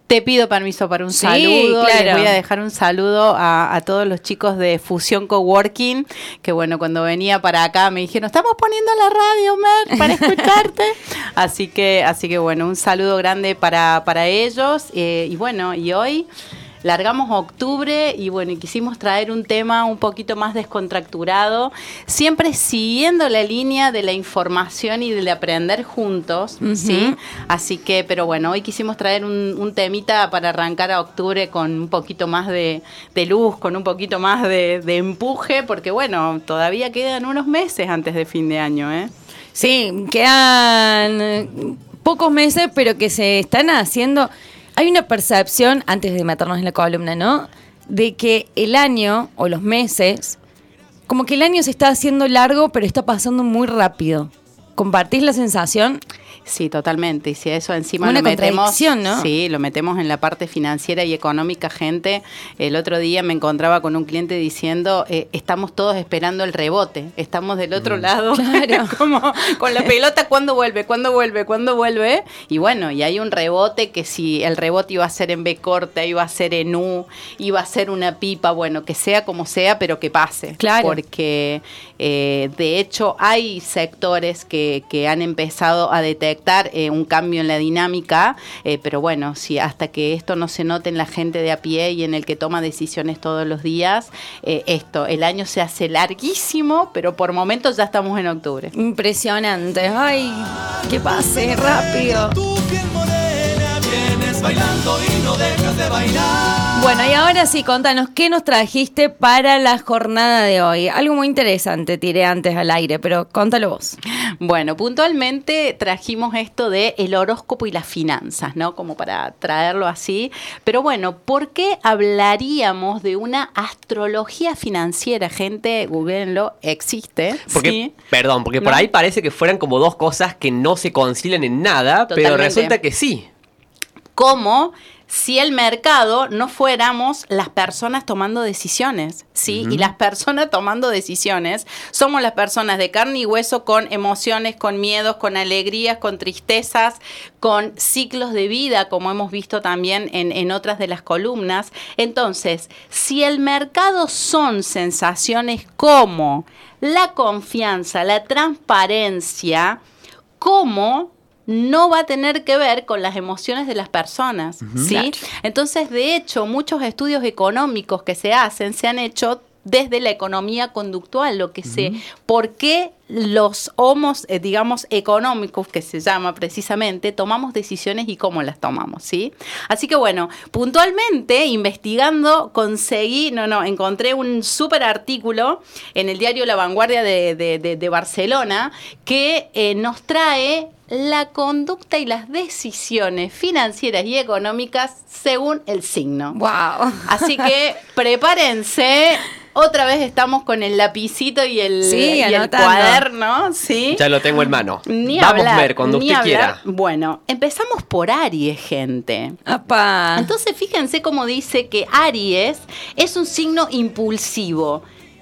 Te pido permiso para un Sí, saludo. claro. Les voy a dejar un saludo a todos los chicos de Fusión Coworking, que bueno, cuando venía para acá me dijeron, estamos poniendo la radio, Mer, para escucharte. Así que bueno, un saludo grande para ellos. Y bueno, y hoy largamos octubre y bueno, y quisimos traer un tema un poquito más descontracturado, siempre siguiendo la línea de la información y de aprender juntos, ¿sí? Así que, pero bueno, hoy quisimos traer un temita para arrancar a octubre con un poquito más de luz, con un poquito más de empuje, porque bueno, todavía quedan unos meses antes de fin de año, ¿eh? Sí, quedan pocos meses, pero que se están haciendo. Hay una percepción, antes de meternos en la columna, ¿no? De que el año o los meses, como que el año se está haciendo largo, pero está pasando muy rápido. ¿Compartís la sensación? Sí, totalmente. Y si a eso encima Una lo metemos, contradicción, ¿no? Sí, lo metemos en la parte financiera y económica, gente. El otro día me encontraba con un cliente diciendo, estamos todos esperando el rebote. Estamos del otro lado, Claro. como con la pelota, ¿cuándo vuelve? ¿Cuándo vuelve? ¿Cuándo vuelve? Y bueno, y hay un rebote que si el rebote iba a ser en B corta, iba a ser en U, iba a ser una pipa, bueno, que sea como sea, pero que pase. Claro. Porque de hecho hay sectores que han empezado a detectar un cambio en la dinámica, pero bueno, si hasta que esto no se note en la gente de a pie y en el que toma decisiones todos los días, el año se hace larguísimo, pero por momentos ya estamos en octubre. Impresionante. Ay, que pase rápido. Tú piel morena, vienes bailando y no dejas de bailar. Bueno, y ahora sí, contanos, ¿qué nos trajiste para la jornada de hoy? Algo muy interesante tiré antes al aire, pero contalo vos. Bueno, puntualmente trajimos esto de el horóscopo y las finanzas, ¿no? Como para traerlo así. Pero bueno, ¿por qué hablaríamos de una astrología financiera? Gente, googleenlo, existe. Porque, ¿sí? Perdón, porque ¿No? por ahí parece que fueran como dos cosas que no se concilian en nada, pero Totalmente. resulta que sí. Como si el mercado no fuéramos las personas tomando decisiones, ¿sí? Y las personas tomando decisiones somos las personas de carne y hueso con emociones, con miedos, con alegrías, con tristezas, con ciclos de vida, como hemos visto también en otras de las columnas. Entonces, si el mercado son sensaciones como la confianza, la transparencia, ¿cómo no va a tener que ver con las emociones de las personas? ¿sí? Claro. Entonces, de hecho, muchos estudios económicos que se han hecho desde la economía conductual, lo que por qué los homos, digamos, económicos, que se llama precisamente, tomamos decisiones y cómo las tomamos, ¿sí? Así que bueno, puntualmente, investigando, encontré un súper artículo en el diario La Vanguardia de Barcelona que nos trae la conducta y las decisiones financieras y económicas según el signo. Wow. Así que prepárense. Otra vez estamos con el lapicito y el anotando. cuaderno, ¿sí? Ya lo tengo en mano. Ni Vamos, hablar, Mer, cuando ni usted hablar. quiera. Bueno, empezamos por Aries, gente. Apá. Entonces, fíjense cómo dice que Aries es un signo impulsivo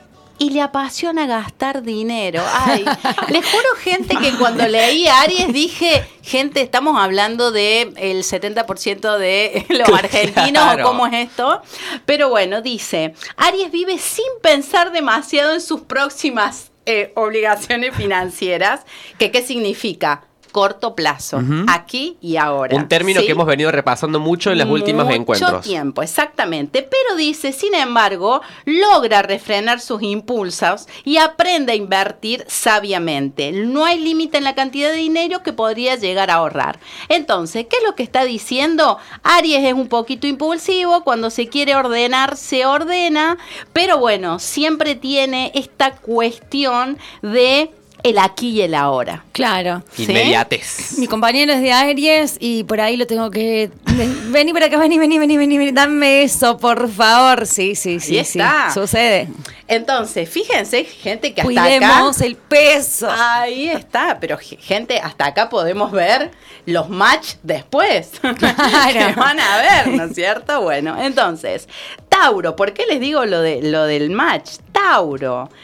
y le apasiona gastar dinero. Ay, les juro, gente, que cuando leí Aries dije, gente, estamos hablando de el 70% de los argentinos, Claro. o cómo es esto. Pero bueno, dice, Aries vive sin pensar demasiado en sus próximas obligaciones financieras. ¿Qué significa? Corto plazo, aquí y ahora. Un término ¿sí? que hemos venido repasando mucho en los últimos encuentros. Mucho tiempo, exactamente. Pero dice, sin embargo, logra refrenar sus impulsos y aprende a invertir sabiamente. No hay límite en la cantidad de dinero que podría llegar a ahorrar. Entonces, ¿qué es lo que está diciendo? Aries es un poquito impulsivo, cuando se quiere ordenar, se ordena, pero bueno, siempre tiene esta cuestión de el aquí y el ahora. Claro. ¿Sí? Inmediatez. Mi compañero es de Aries y por ahí lo tengo que... Vení por acá, vení, dame eso, por favor. Sí, Ahí está. Sucede. Entonces, fíjense, gente, que hasta Cuidemos acá... el peso. Ahí está, pero gente, hasta acá podemos ver los match después. Claro. Que van a ver, ¿no es cierto? Bueno, entonces, Tauro, ¿por qué les digo lo del match? Tauro.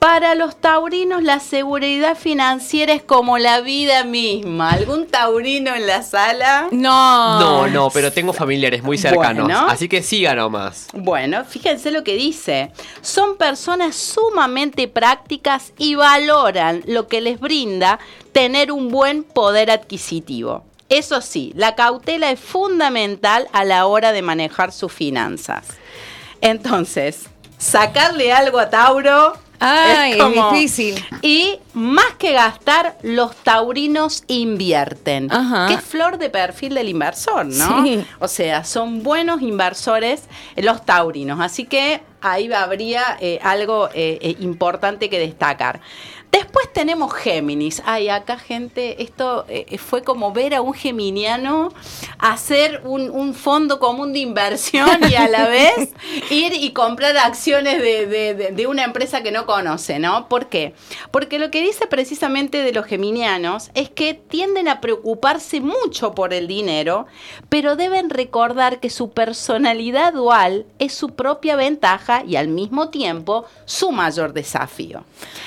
Para los taurinos la seguridad financiera es como la vida misma. ¿Algún taurino en la sala? No, pero tengo familiares muy cercanos, Bueno. así que siga nomás. Bueno, fíjense lo que dice. Son personas sumamente prácticas y valoran lo que les brinda tener un buen poder adquisitivo. Eso sí, la cautela es fundamental a la hora de manejar sus finanzas. Entonces, sacarle algo a Tauro... Ay, es difícil. Y más que gastar, los taurinos invierten. Ajá. Qué flor de perfil del inversor, ¿no? Sí. O sea, son buenos inversores los taurinos. Así que ahí habría algo importante que destacar. Después tenemos Géminis. Ay, acá, gente, esto fue como ver a un geminiano hacer un fondo común de inversión y a la vez ir y comprar acciones de una empresa que no conoce, ¿no? ¿Por qué? Porque lo que dice precisamente de los geminianos es que tienden a preocuparse mucho por el dinero, pero deben recordar que su personalidad dual es su propia ventaja y al mismo tiempo su mayor desafío.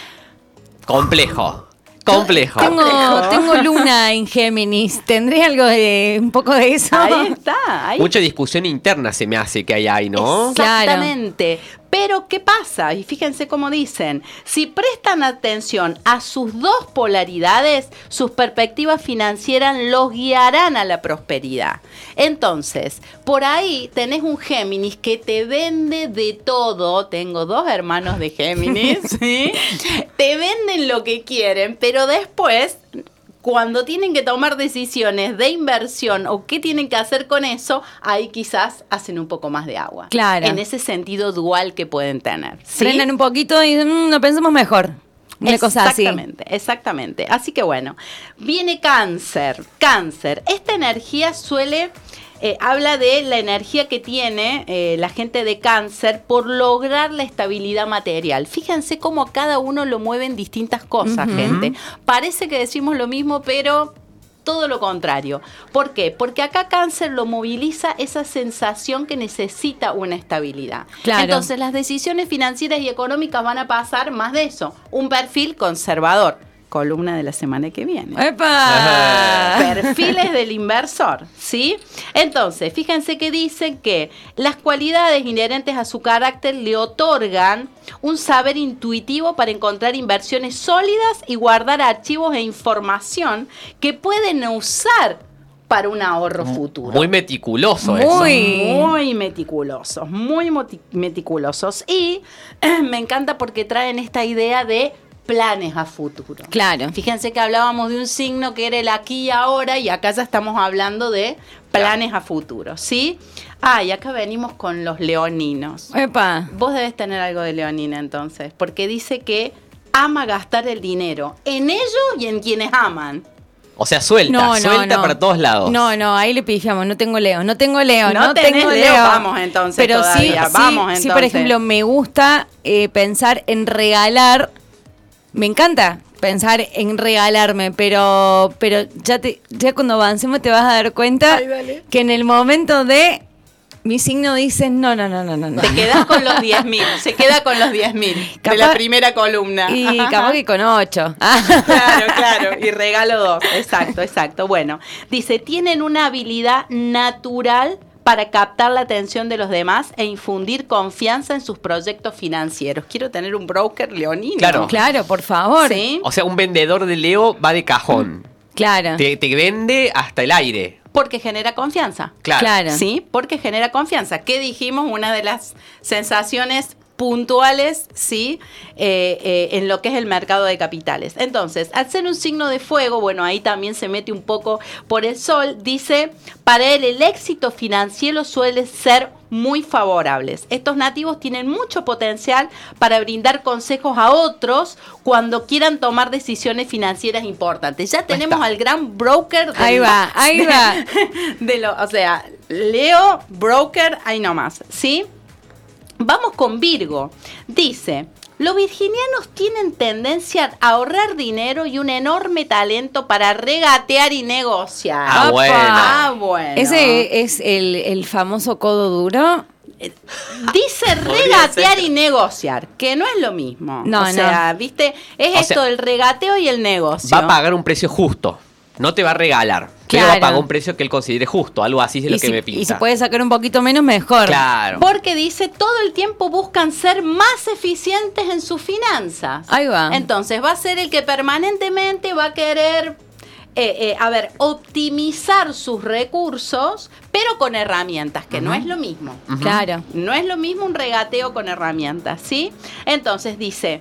Complejo. Tengo luna en Géminis. ¿Tendré algo un poco de eso? Ahí está. Ahí Mucha discusión interna se me hace que hay ahí, ¿no? Exactamente. Pero, ¿qué pasa? Y fíjense cómo dicen, si prestan atención a sus dos polaridades, sus perspectivas financieras los guiarán a la prosperidad. Entonces, por ahí tenés un Géminis que te vende de todo. Tengo 2 hermanos de Géminis, ¿sí? Te venden lo que quieren, pero después... Cuando tienen que tomar decisiones de inversión o qué tienen que hacer con eso, ahí quizás hacen un poco más de agua. Claro. En ese sentido dual que pueden tener. ¿sí? Frenan un poquito y no pensemos mejor. Una cosa así. Exactamente. Así que bueno, viene Cáncer. Cáncer. Esta energía suele... habla de la energía que tiene la gente de Cáncer por lograr la estabilidad material. Fíjense cómo a cada uno lo mueven distintas cosas, gente. Parece que decimos lo mismo, pero todo lo contrario. ¿Por qué? Porque acá Cáncer lo moviliza esa sensación que necesita una estabilidad. Claro. Entonces las decisiones financieras y económicas van a pasar más de eso. Un perfil conservador. Columna de la semana que viene. ¡Epa! Perfiles del inversor, ¿sí? Entonces, fíjense que dicen que las cualidades inherentes a su carácter le otorgan un saber intuitivo para encontrar inversiones sólidas y guardar archivos e información que pueden usar para un ahorro futuro. Muy meticuloso Muy meticulosos, muy meticulosos. Y me encanta porque traen esta idea de planes a futuro. Claro. Fíjense que hablábamos de un signo que era el aquí y ahora y acá ya estamos hablando de planes a futuro, ¿sí? Y acá venimos con los leoninos. ¡Epa! Vos debes tener algo de leonina entonces, porque dice que ama gastar el dinero en ellos y en quienes aman. O sea, suelta para todos lados. No, ahí le pifiamos, no tengo Leo. No tenés Leo, vamos entonces. Pero todavía. Sí, por ejemplo, me gusta pensar en regalar. Me encanta pensar en regalarme, pero ya cuando avancemos te vas a dar cuenta que en el momento de mi signo dice no. Te quedás con los 10.000, se queda con los 10.000 de la primera columna. Y capaz que con 8. Claro, y regalo 2. Exacto. Bueno, dice, tienen una habilidad natural para captar la atención de los demás e infundir confianza en sus proyectos financieros. Quiero tener un broker leonino. Claro, por favor. ¿Sí? O sea, un vendedor de Leo va de cajón. Claro. Te vende hasta el aire. Porque genera confianza. Claro. Sí, porque genera confianza. ¿Qué dijimos? Una de las sensaciones puntuales, sí, en lo que es el mercado de capitales. Entonces, al ser un signo de fuego, bueno, ahí también se mete un poco por el sol, dice, para él el éxito financiero suele ser muy favorables. Estos nativos tienen mucho potencial para brindar consejos a otros cuando quieran tomar decisiones financieras importantes. Ya tenemos al gran broker. Ahí va. O sea, Leo, broker, ahí nomás, ¿sí? Vamos con Virgo. Dice, los virginianos tienen tendencia a ahorrar dinero y un enorme talento para regatear y negociar. Bueno. Bueno. ¿Ese es el famoso codo duro? Dice regatear y negociar, que no es lo mismo. No, o sea, ¿viste? Es esto del regateo y el negocio. Va a pagar un precio justo. No te va a regalar. Pero va a pagar un precio que él considere justo. Algo así es lo que me pinta. Y si puede sacar un poquito menos, mejor. Claro. Porque dice, todo el tiempo buscan ser más eficientes en sus finanzas. Ahí va. Entonces va a ser el que permanentemente va a querer, optimizar sus recursos, pero con herramientas, que no es lo mismo. Claro. No es lo mismo un regateo con herramientas, ¿sí? Entonces dice,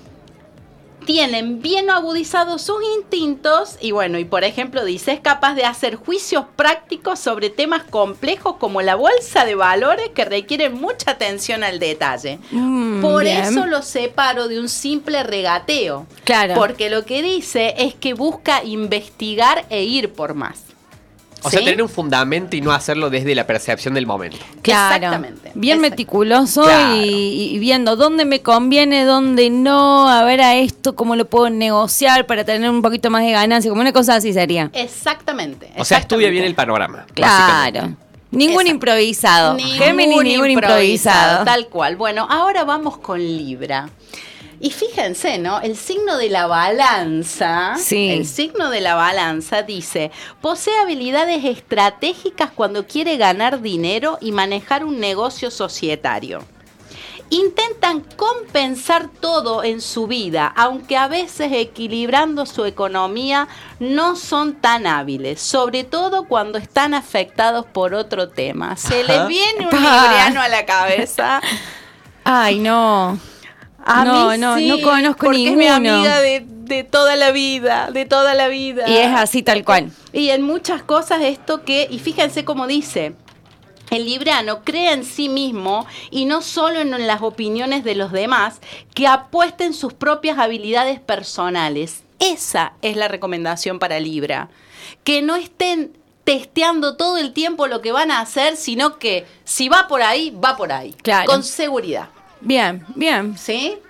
tienen bien agudizados sus instintos y bueno, y por ejemplo dice, es capaz de hacer juicios prácticos sobre temas complejos como la bolsa de valores que requieren mucha atención al detalle. Por bien. eso lo separo de un simple regateo. Claro. Porque lo que dice es que busca investigar e ir por más. O sea, ¿Sí? tener un fundamento y no hacerlo desde la percepción del momento. Claro. Exactamente. Bien Exacto. meticuloso Claro. y viendo dónde me conviene, dónde no, a ver a esto, cómo lo puedo negociar para tener un poquito más de ganancia, como una cosa así sería. Exactamente. O sea, estudia bien el panorama. básicamente. Claro. Ningún Exacto. improvisado. Géminis, ningún improvisado. Tal cual. Bueno, ahora vamos con Libra. Y fíjense, ¿no? El signo de la balanza, Sí. el signo de la balanza dice, posee habilidades estratégicas cuando quiere ganar dinero y manejar un negocio societario. Intentan compensar todo en su vida, aunque a veces equilibrando su economía no son tan hábiles, sobre todo cuando están afectados por otro tema. Se les viene un libriano a la cabeza. Ay, no. A No, mí no, sí, no conozco porque ninguno. es mi amiga de toda la vida, de toda la vida. Y es así tal cual. Y en muchas cosas esto y fíjense cómo dice, el libriano cree en sí mismo y no solo en las opiniones de los demás, que apuesten sus propias habilidades personales. Esa es la recomendación para Libra. Que no estén testeando todo el tiempo lo que van a hacer, sino que si va por ahí, va por ahí. Claro. Con seguridad. Bien, bien. ¿Sí?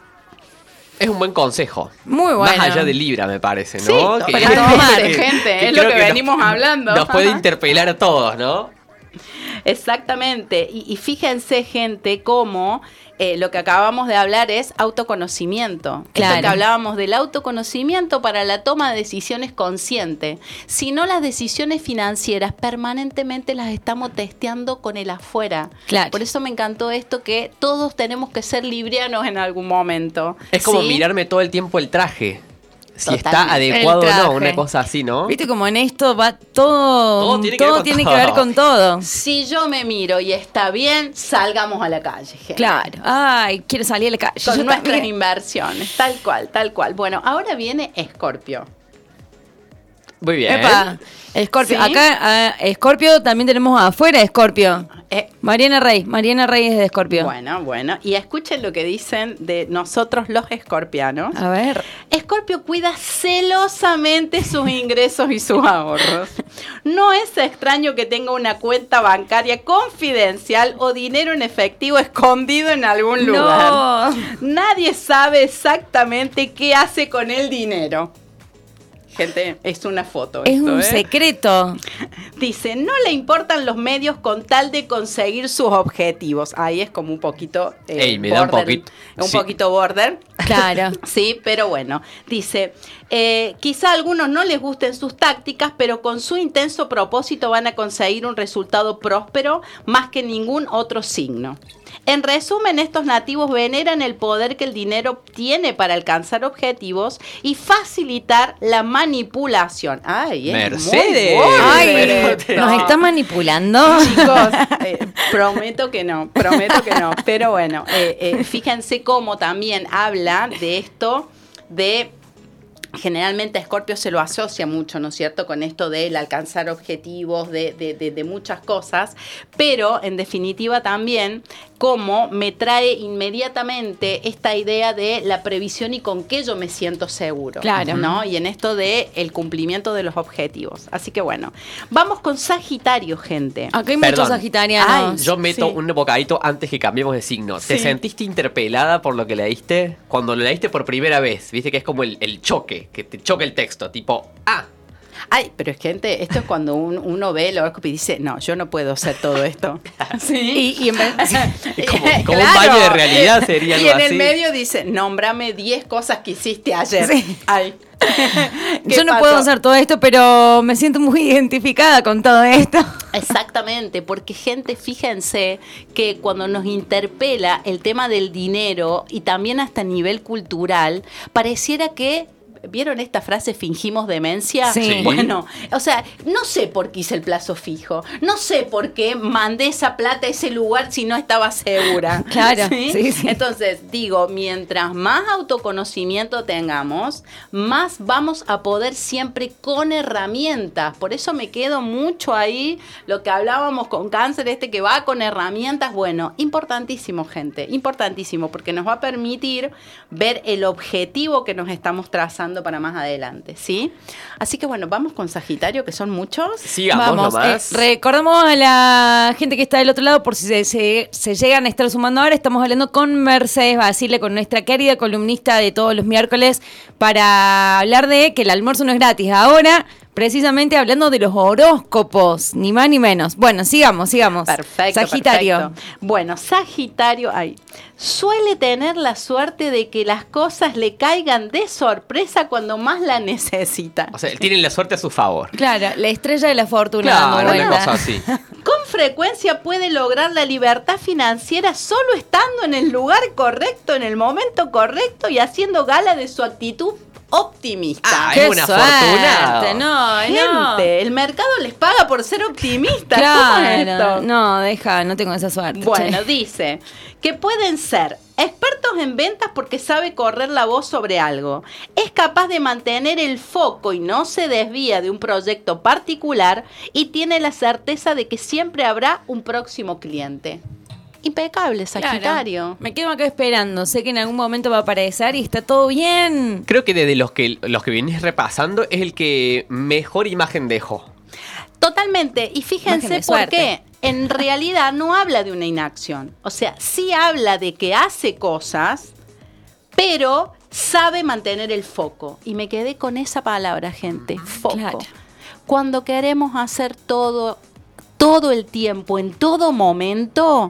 Es un buen consejo. Muy bueno. Más allá de Libra, me parece, ¿no? Sí, para tomar, gente, es creo lo que venimos hablando. Nos puede Ajá. interpelar a todos, ¿no? Exactamente. Y fíjense, gente, cómo lo que acabamos de hablar es autoconocimiento. Claro. Esto que hablábamos del autoconocimiento para la toma de decisiones consciente. Si no, las decisiones financieras permanentemente las estamos testeando con el afuera. Claro. Por eso me encantó esto, que todos tenemos que ser librianos en algún momento. Es como ¿Sí? mirarme todo el tiempo el traje. Si está Totalmente. adecuado El o no, traje. una cosa así, ¿no? Viste como en esto va todo. Todo tiene que ver con tiene todo. que ver con todo. Si yo me miro y está bien, salgamos a la calle, gente. Claro. Ay, quiero salir a la calle. Con Yo nuestras también. inversiones, tal cual, tal cual. Bueno, ahora viene Escorpio. Muy bien. Epa, Escorpio. ¿Sí? Acá, Escorpio también tenemos afuera Escorpio. Mariana Rey es de Escorpio. Bueno. Y escuchen lo que dicen de nosotros los escorpianos. A ver. Escorpio cuida celosamente sus ingresos y sus ahorros. No es extraño que tenga una cuenta bancaria confidencial o dinero en efectivo escondido en algún lugar. No. Nadie sabe exactamente qué hace con el dinero. Gente, es una foto. Es esto, un ¿eh? secreto. Dice, no le importan los medios con tal de conseguir sus objetivos. Ahí es como un poquito Ey, me da un poquito. Un Sí. poquito border. Claro. Sí, pero bueno. Dice, quizá a algunos no les gusten sus tácticas, pero con su intenso propósito van a conseguir un resultado próspero más que ningún otro signo. En resumen, estos nativos veneran el poder que el dinero tiene para alcanzar objetivos y facilitar la manipulación. Ay, es Mercedes. muy bueno Ay, esto. nos está manipulando. Chicos, prometo que no. Pero bueno, fíjense cómo también habla de esto de... Generalmente a Escorpio se lo asocia mucho, ¿no es cierto?, con esto del alcanzar objetivos, de muchas cosas, pero en definitiva también como me trae inmediatamente esta idea de la previsión y con qué yo me siento seguro, Claro. ¿no? Y en esto de el cumplimiento de los objetivos. Así que bueno, vamos con Sagitario, gente. Acá hay Perdón. muchos sagitarianos. Yo meto Sí. un bocadito antes que cambiemos de signo. ¿Te Sí. sentiste interpelada por lo que leíste? Cuando lo leíste por primera vez, viste que es como el choque, que te choca el texto, tipo, Ay, pero es gente, esto es cuando uno ve el horóscopo y dice, no, yo no puedo hacer todo esto. ¿Sí? Y en vez, Es como un baño de realidad sería algo Y en así. el medio dice, nómbrame 10 cosas que hiciste ayer. Sí. Ay. yo no pasó? puedo hacer todo esto, pero me siento muy identificada con todo esto. Exactamente, porque gente, fíjense que cuando nos interpela el tema del dinero y también hasta a nivel cultural, pareciera que... ¿Vieron esta frase, fingimos demencia? Sí. Bueno, o sea, no sé por qué hice el plazo fijo, no sé por qué mandé esa plata a ese lugar si no estaba segura. Claro, sí, sí. Entonces, digo, mientras más autoconocimiento tengamos, más vamos a poder siempre con herramientas. Por eso me quedo mucho ahí, lo que hablábamos con Cáncer, que va con herramientas. Bueno, importantísimo, gente, importantísimo, porque nos va a permitir ver el objetivo que nos estamos trazando para más adelante, ¿sí? Así que bueno, vamos con Sagitario, que son muchos. Sigamos Vamos, nomás. recordamos a la gente que está del otro lado, por si se llegan a estar sumando ahora, estamos hablando con Mercedes Basile, con nuestra querida columnista de todos los miércoles, para hablar de que el almuerzo no es gratis. Ahora, precisamente hablando de los horóscopos, ni más ni menos. Bueno, sigamos. Perfecto, Sagitario. perfecto. Bueno, Sagitario, suele tener la suerte de que las cosas le caigan de sorpresa cuando más la necesita. O sea, tienen la suerte a su favor. Claro, la estrella de la fortuna. Claro, dando una vuelta. cosa así. Con frecuencia puede lograr la libertad financiera solo estando en el lugar correcto, en el momento correcto y haciendo gala de su actitud optimista. Ah, ¡Qué es una suerte! afortunada. No, Gente, el mercado les paga por ser optimistas. ¿Cómo es Claro, esto? no tengo esa suerte. Bueno, che. dice que pueden ser expertos en ventas porque sabe correr la voz sobre algo. Es capaz de mantener el foco y no se desvía de un proyecto particular y tiene la certeza de que siempre habrá un próximo cliente. Impecable, Sagitario. Claro, me quedo acá esperando. Sé que en algún momento va a aparecer y está todo bien. Creo que de los que vienes repasando es el que mejor imagen dejó. Totalmente. Y Imagen fíjense de por suerte. qué. En realidad no habla de una inacción. O sea, sí habla de que hace cosas, pero sabe mantener el foco. Y me quedé con esa palabra, gente. Foco. Claro. Cuando queremos hacer todo el tiempo, en todo momento,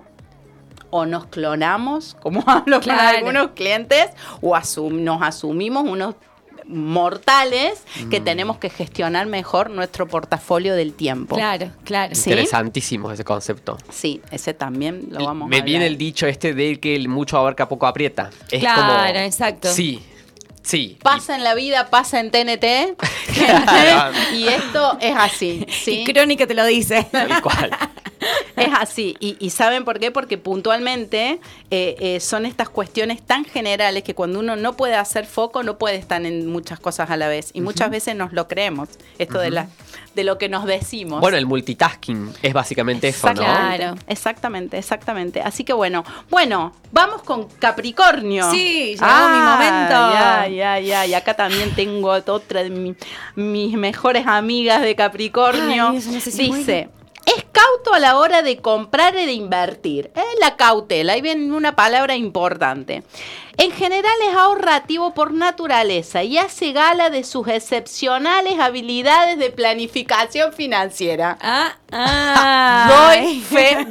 o nos clonamos, como hablo con Claro. algunos clientes, o nos asumimos unos mortales que tenemos que gestionar mejor nuestro portafolio del tiempo. Claro. Sí. Interesantísimo ese concepto. Sí, ese también lo vamos a Me hablar. viene el dicho de que el mucho abarca poco aprieta. Es Claro, como, exacto. Sí. Pasa en la vida, pasa en TNT. Claro. Y esto es así, ¿sí? Y Crónica te lo dice. Tal cual. Es así. Y ¿saben por qué? Porque puntualmente son estas cuestiones tan generales que cuando uno no puede hacer foco, no puede estar en muchas cosas a la vez. Y muchas veces nos lo creemos. Esto de lo que nos decimos. Bueno, el multitasking es básicamente eso, ¿no? Claro. Exactamente. Así que bueno, vamos con Capricornio. Sí, llegó mi momento. Ya. Y acá también tengo otra de mis mejores amigas de Capricornio. Ay, eso no sé si muy Dice, bien. es cauto a la hora de comprar y de invertir. La cautela, ahí viene una palabra importante. En general es ahorrativo por naturaleza y hace gala de sus excepcionales habilidades de planificación financiera. Doy fe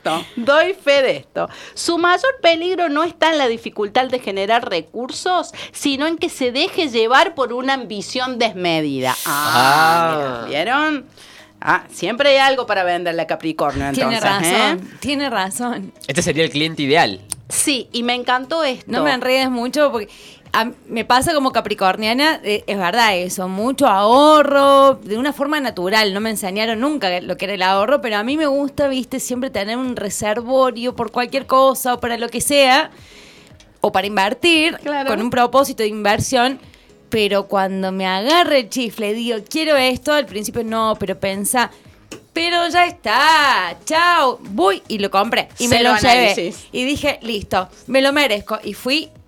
de esto. Su mayor peligro no está en la dificultad de generar recursos, sino en que se deje llevar por una ambición desmedida. ¿Vieron? Siempre hay algo para venderle a Capricornio, entonces. Tiene razón. Este sería el cliente ideal. Sí, y me encantó esto. No me enredes mucho porque me pasa como capricorniana, es verdad eso, mucho ahorro, de una forma natural. No me enseñaron nunca lo que era el ahorro, pero a mí me gusta, viste, siempre tener un reservorio por cualquier cosa o para lo que sea, o para invertir, Claro. con un propósito de inversión. Pero cuando me agarre el chifle, digo, quiero esto, al principio no, pero pensa, pero ya está, chao, voy y lo compré y me Cero lo llevé. análisis. Y dije, listo, me lo merezco. Y fui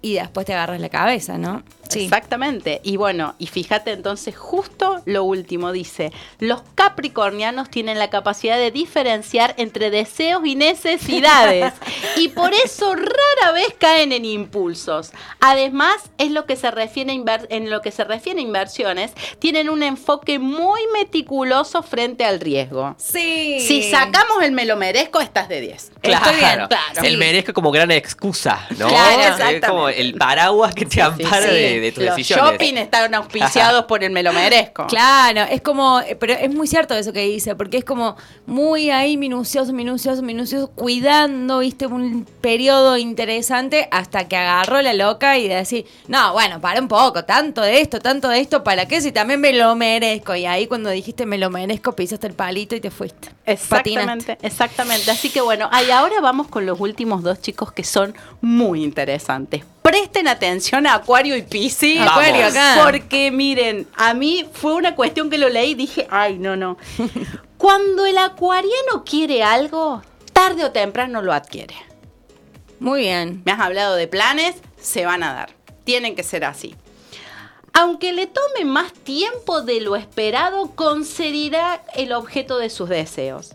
y después te agarras la cabeza, ¿no? Sí. Exactamente. Y bueno, y fíjate entonces justo lo último, dice, los capricornianos tienen la capacidad de diferenciar entre deseos y necesidades y por eso rara vez caen en impulsos. Además, es lo que se refiere en lo que se refiere a inversiones, tienen un enfoque muy meticuloso frente al riesgo. Sí. Si sacamos el me lo merezco, estás de 10. Claro, Estoy bien, claro. el merezco como gran excusa, ¿no? Claro, Es exactamente. como el paraguas que te ampara de tus Los decisiones. shopping están auspiciados por el me lo merezco. Claro, es como, pero es muy cierto eso que dice, porque es como muy ahí minucioso, cuidando, viste, un periodo interesante hasta que agarró la loca y decir, no, bueno, para un poco, tanto de esto, ¿para qué? Si también me lo merezco. Y ahí cuando dijiste me lo merezco, pisaste el palito y te fuiste. Exactamente, exactamente. Así que bueno, y ahora vamos con los últimos dos chicos que son muy interesantes. Presten atención a Acuario y Piscis. Vamos. Acuario acá. Porque miren, a mí fue una cuestión que lo leí y dije, ay, no. Cuando el acuariano quiere algo, tarde o temprano lo adquiere. Muy bien. Me has hablado de planes, se van a dar. Tienen que ser así. Aunque le tome más tiempo de lo esperado, conseguirá el objeto de sus deseos.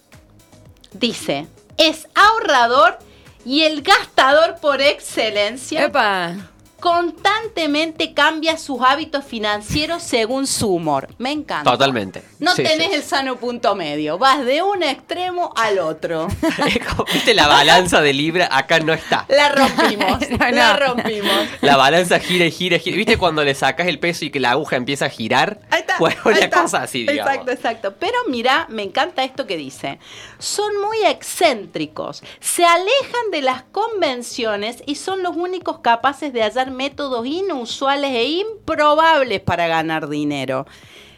Dice, es ahorrador y el gastador por excelencia. Epa. Constantemente cambia sus hábitos financieros según su humor. Me encanta. Totalmente. No Sí, tenés sí. el sano punto medio. Vas de un extremo al otro. Es como, ¿viste? La balanza de Libra acá no está. La rompimos. No. La rompimos. La balanza gira y gira y gira. ¿Viste cuando le sacas el peso y que la aguja empieza a girar? Ahí está. Bueno, ahí una está. cosa así, digamos. Exacto. Pero mira, me encanta esto que dice. Son muy excéntricos, se alejan de las convenciones y son los únicos capaces de hallar métodos inusuales e improbables para ganar dinero.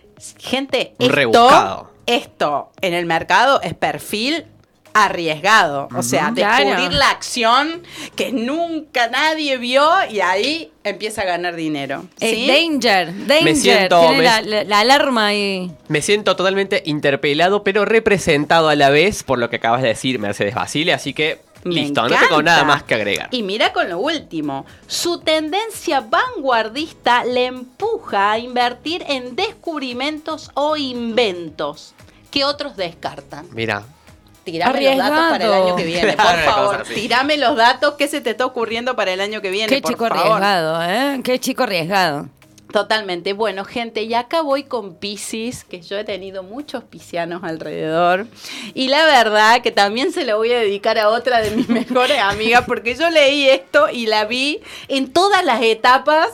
Gente, Un rebuscado. esto en el mercado es perfil arriesgado. O sea, descubrir Claro. la acción que nunca nadie vio y ahí empieza a ganar dinero. ¿sí? Danger. siento- Tiene me- la alarma ahí. Me siento totalmente interpelado, pero representado a la vez por lo que acabas de decir, Mercedes Basile, así que Me listo, no encanta. tengo nada más que agregar. Y mira con lo último, su tendencia vanguardista le empuja a invertir en descubrimientos o inventos que otros descartan. Mira, Tirame los datos para el año que viene, por Claro, una favor. cosa así. Tirame los datos que se te está ocurriendo para el año que viene, Qué por chico favor. arriesgado, ¿eh? Qué chico arriesgado. Totalmente. Bueno, gente, y acá voy con Piscis, que yo he tenido muchos piscianos alrededor. Y la verdad que también se lo voy a dedicar a otra de mis mejores amigas, porque yo leí esto y la vi en todas las etapas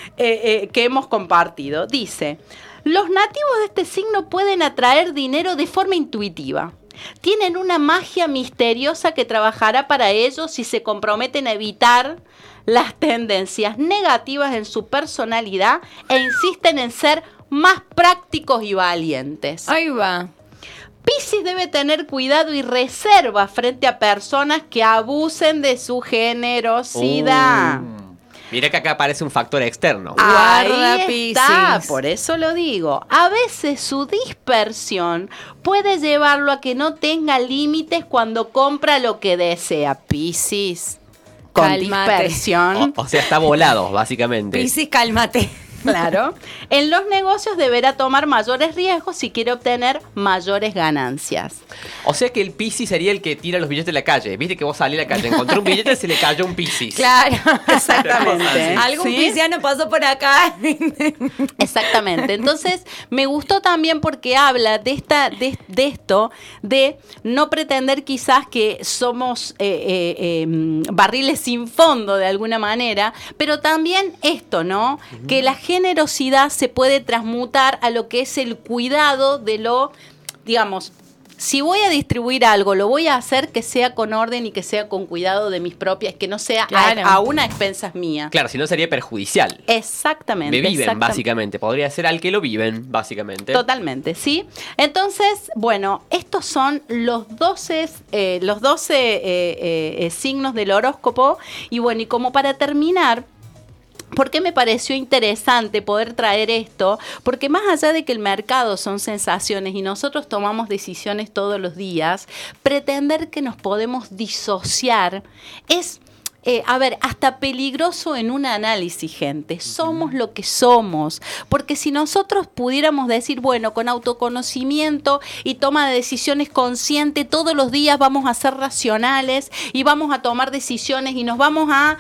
que hemos compartido. Dice, los nativos de este signo pueden atraer dinero de forma intuitiva. Tienen una magia misteriosa que trabajará para ellos si se comprometen a evitar las tendencias negativas en su personalidad e insisten en ser más prácticos y valientes. Ahí va. Piscis debe tener cuidado y reserva frente a personas que abusen de su generosidad. Mira que acá aparece un factor externo. Guarda, Ahí está, Piscis. por eso lo digo. A veces su dispersión puede llevarlo a que no tenga límites cuando compra lo que desea. Piscis, con Cálmate. dispersión. O sea, está volado, básicamente. Piscis, cálmate. Claro. En los negocios deberá tomar mayores riesgos si quiere obtener mayores ganancias. O sea que el Piscis sería el que tira los billetes de la calle. Viste que vos salís a la calle, encontré un billete y se le cayó un Piscis. Claro. Exactamente. Algún ¿Sí? pisciano pasó por acá. Exactamente. Entonces, me gustó también porque habla de esto, de no pretender quizás que somos barriles sin fondo de alguna manera, pero también esto, ¿no? Que la generosidad se puede transmutar a lo que es el cuidado de lo, digamos, si voy a distribuir algo, lo voy a hacer que sea con orden y que sea con cuidado de mis propias, que no sea Claro. a una expensas mía. Claro, si no sería perjudicial. Exactamente. Me viven, exactamente. básicamente. Podría ser al que lo viven, básicamente. Totalmente, ¿sí? Entonces, bueno, estos son los 12 signos del horóscopo. Y bueno, y como para terminar, ¿por qué me pareció interesante poder traer esto? Porque más allá de que el mercado son sensaciones y nosotros tomamos decisiones todos los días, pretender que nos podemos disociar es hasta peligroso en un análisis, gente. Somos lo que somos. Porque si nosotros pudiéramos decir, bueno, con autoconocimiento y toma de decisiones consciente, todos los días vamos a ser racionales y vamos a tomar decisiones y nos vamos a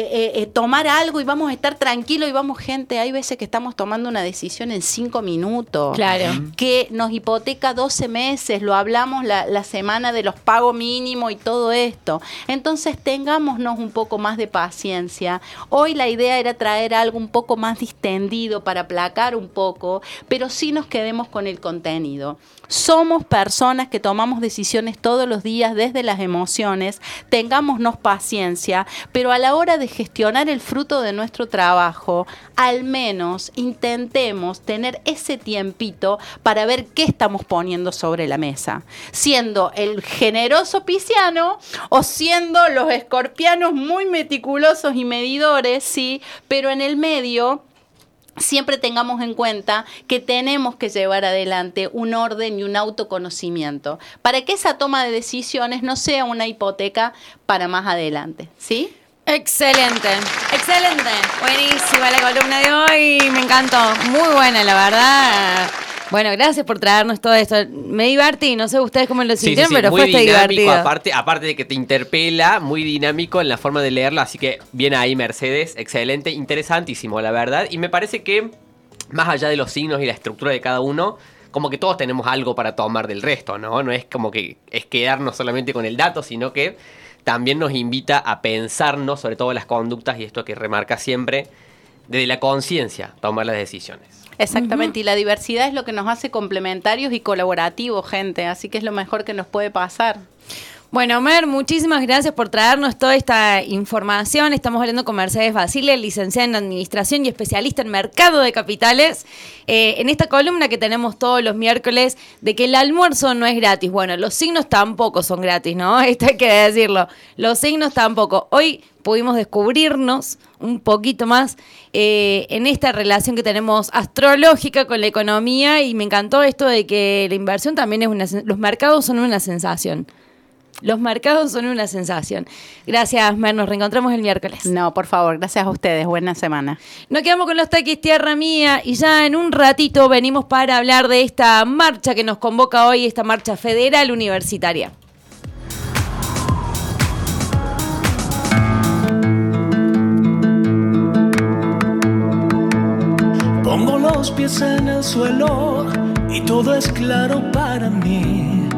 tomar algo y vamos a estar tranquilos y vamos, gente, hay veces que estamos tomando una decisión en 5 minutos. Claro. Que nos hipoteca 12 meses, lo hablamos la semana de los pagos mínimos y todo esto. Entonces tengámonos un poco más de paciencia. Hoy la idea era traer algo un poco más distendido para aplacar un poco, pero sí nos quedemos con el contenido. Somos personas que tomamos decisiones todos los días desde las emociones, tengámonos paciencia, pero a la hora de gestionar el fruto de nuestro trabajo, al menos intentemos tener ese tiempito para ver qué estamos poniendo sobre la mesa, siendo el generoso pisciano o siendo los escorpianos muy meticulosos y medidores, sí, pero en el medio siempre tengamos en cuenta que tenemos que llevar adelante un orden y un autoconocimiento para que esa toma de decisiones no sea una hipoteca para más adelante, ¿sí? Excelente, excelente. Buenísima la columna de hoy, me encantó. Muy buena, la verdad. Bueno, gracias por traernos todo esto. Me divertí, no sé ustedes cómo lo sintieron, pero muy fue divertido. Aparte de que te interpela, muy dinámico en la forma de leerlo, así que bien ahí, Mercedes, excelente, interesantísimo, la verdad. Y me parece que, más allá de los signos y la estructura de cada uno, como que todos tenemos algo para tomar del resto, ¿no? No es como que es quedarnos solamente con el dato, sino que también nos invita a pensarnos, sobre todo las conductas, y esto que remarca siempre, desde la conciencia, tomar las decisiones. Exactamente, y la diversidad es lo que nos hace complementarios y colaborativos, gente, así que es lo mejor que nos puede pasar. Bueno, Mer, muchísimas gracias por traernos toda esta información. Estamos hablando con Mercedes Basile, licenciada en Administración y especialista en Mercado de Capitales. En esta columna que tenemos todos los miércoles de que el almuerzo no es gratis. Bueno, los signos tampoco son gratis, ¿no? Esto hay que decirlo. Los signos tampoco. Hoy pudimos descubrirnos un poquito más en esta relación que tenemos astrológica con la economía, y me encantó esto de que la inversión también es los mercados son una sensación. Los mercados son una sensación. Gracias, Mer. Nos reencontramos el miércoles. No, por favor. Gracias a ustedes. Buena semana. Nos quedamos con los taquis Tierra Mía y ya en un ratito venimos para hablar de esta marcha que nos convoca hoy, esta marcha federal universitaria. Pongo los pies en el suelo y todo es claro para mí.